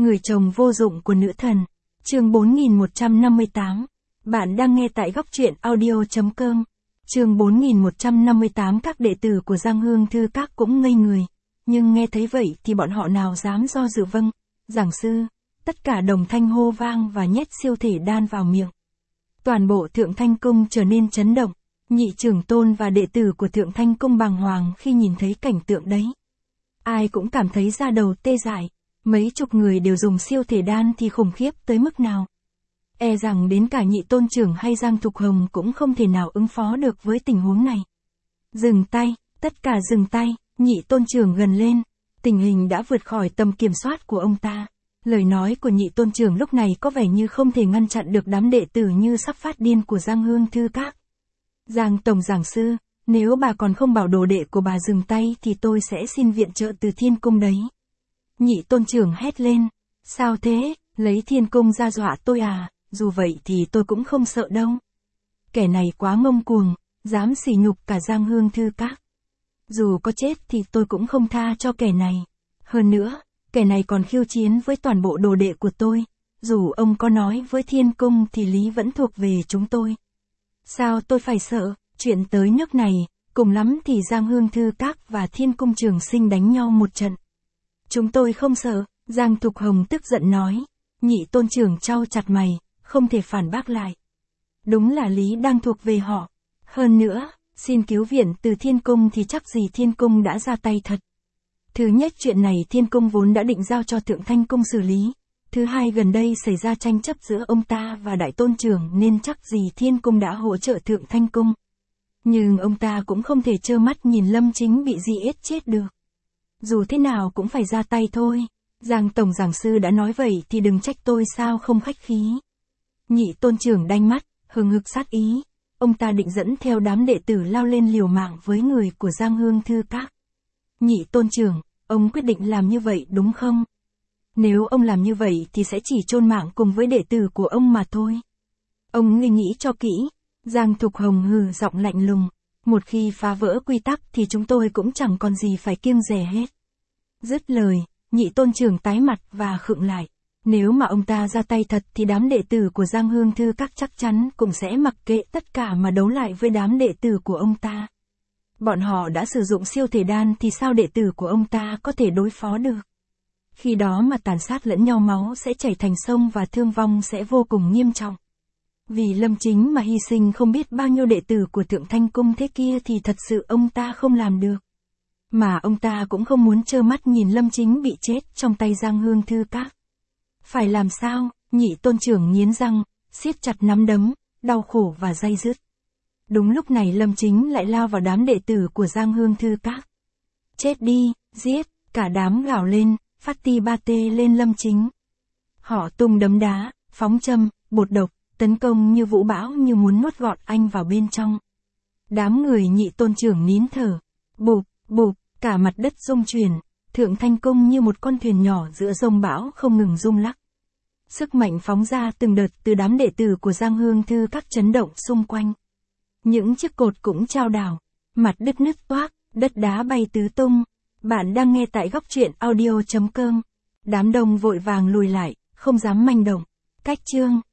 Người chồng vô dụng của nữ thần. Chương 4158. Bạn đang nghe tại góc truyện audio.com. Chương 4158. Các đệ tử của Giang Hương Thư Các cũng ngây người. Nhưng nghe thấy vậy thì bọn họ nào dám do dự. Vâng, giảng sư. Tất cả đồng thanh hô vang và nhét siêu thể đan vào miệng. Toàn bộ Thượng Thanh Cung trở nên chấn động. Nhị trưởng tôn và đệ tử của Thượng Thanh Cung bàng hoàng khi nhìn thấy cảnh tượng đấy. Ai cũng cảm thấy da đầu tê dại. Mấy chục người đều dùng siêu thể đan thì khủng khiếp tới mức nào. E rằng đến cả nhị tôn trưởng hay Giang Thục Hồng cũng không thể nào ứng phó được với tình huống này. Dừng tay, tất cả dừng tay, nhị tôn trưởng gần lên. Tình hình đã vượt khỏi tầm kiểm soát của ông ta. Lời nói của nhị tôn trưởng lúc này có vẻ như không thể ngăn chặn được đám đệ tử như sắp phát điên của Giang Hương Thư Các. Giang tổng giảng sư, nếu bà còn không bảo đồ đệ của bà dừng tay thì tôi sẽ xin viện trợ từ Thiên Cung đấy. Nhị tôn trưởng hét lên. Sao thế, lấy Thiên Cung ra dọa tôi à, dù vậy thì tôi cũng không sợ đâu. Kẻ này quá ngông cuồng, dám sỉ nhục cả Giang Hương Thư Các. Dù có chết thì tôi cũng không tha cho kẻ này. Hơn nữa, kẻ này còn khiêu chiến với toàn bộ đồ đệ của tôi. Dù ông có nói với Thiên Cung thì lý vẫn thuộc về chúng tôi. Sao tôi phải sợ, chuyện tới nước này, cùng lắm thì Giang Hương Thư Các và Thiên Cung Trường Sinh đánh nhau một trận. Chúng tôi không sợ, Giang Thục Hồng tức giận nói. Nhị tôn trưởng chau chặt mày, không thể phản bác lại. Đúng là lý đang thuộc về họ. Hơn nữa, xin cứu viện từ Thiên Cung thì chắc gì Thiên Cung đã ra tay thật. Thứ nhất, chuyện này Thiên Cung vốn đã định giao cho Thượng Thanh Cung xử lý. Thứ hai, gần đây xảy ra tranh chấp giữa ông ta và Đại Tôn Trưởng nên chắc gì Thiên Cung đã hỗ trợ Thượng Thanh Cung. Nhưng ông ta cũng không thể trơ mắt nhìn Lâm Chính bị giết chết được. Dù thế nào cũng phải ra tay thôi. Giang tổng giảng sư đã nói vậy thì đừng trách tôi sao không khách khí. Nhị tôn trưởng đanh mắt, hừng hực sát ý. Ông ta định dẫn theo đám đệ tử lao lên liều mạng với người của Giang Hương Thư Các. Nhị tôn trưởng, ông quyết định làm như vậy đúng không? Nếu ông làm như vậy thì sẽ chỉ chôn mạng cùng với đệ tử của ông mà thôi. Ông nghĩ cho kỹ. Giang Thục Hồng hừ giọng lạnh lùng. Một khi phá vỡ quy tắc thì chúng tôi cũng chẳng còn gì phải kiêng dè hết. Dứt lời, nhị tôn trưởng tái mặt và khựng lại. Nếu mà ông ta ra tay thật thì đám đệ tử của Giang Hương Thư Các chắc chắn cũng sẽ mặc kệ tất cả mà đấu lại với đám đệ tử của ông ta. Bọn họ đã sử dụng siêu thể đan thì sao đệ tử của ông ta có thể đối phó được. Khi đó mà tàn sát lẫn nhau, máu sẽ chảy thành sông và thương vong sẽ vô cùng nghiêm trọng. Vì Lâm Chính mà hy sinh không biết bao nhiêu đệ tử của Thượng Thanh Cung thế kia thì thật sự ông ta không làm được. Mà ông ta cũng không muốn trơ mắt nhìn Lâm Chính bị chết trong tay Giang Hương Thư Các. Phải làm sao? Nhị tôn trưởng nghiến răng, siết chặt nắm đấm, đau khổ và day dứt. Đúng lúc này Lâm Chính lại lao vào đám đệ tử của Giang Hương Thư Các. Chết đi, giết, cả đám gào lên, phát ti ba tê lên Lâm Chính. Họ tung đấm đá, phóng châm, bột độc, tấn công như vũ bão như muốn nuốt gọn anh vào bên trong. Đám người nhị tôn trưởng nín thở. Bụp, bụp, cả mặt đất rung chuyển. Thượng Thanh Cung như một con thuyền nhỏ giữa dông bão không ngừng rung lắc. Sức mạnh phóng ra từng đợt từ đám đệ tử của Giang Hương Thư Các chấn động xung quanh. Những chiếc cột cũng chao đảo. Mặt đất nứt toác, đất đá bay tứ tung. Bạn đang nghe tại góc truyện audio.com. Đám đông vội vàng lùi lại, không dám manh động. Cách chương.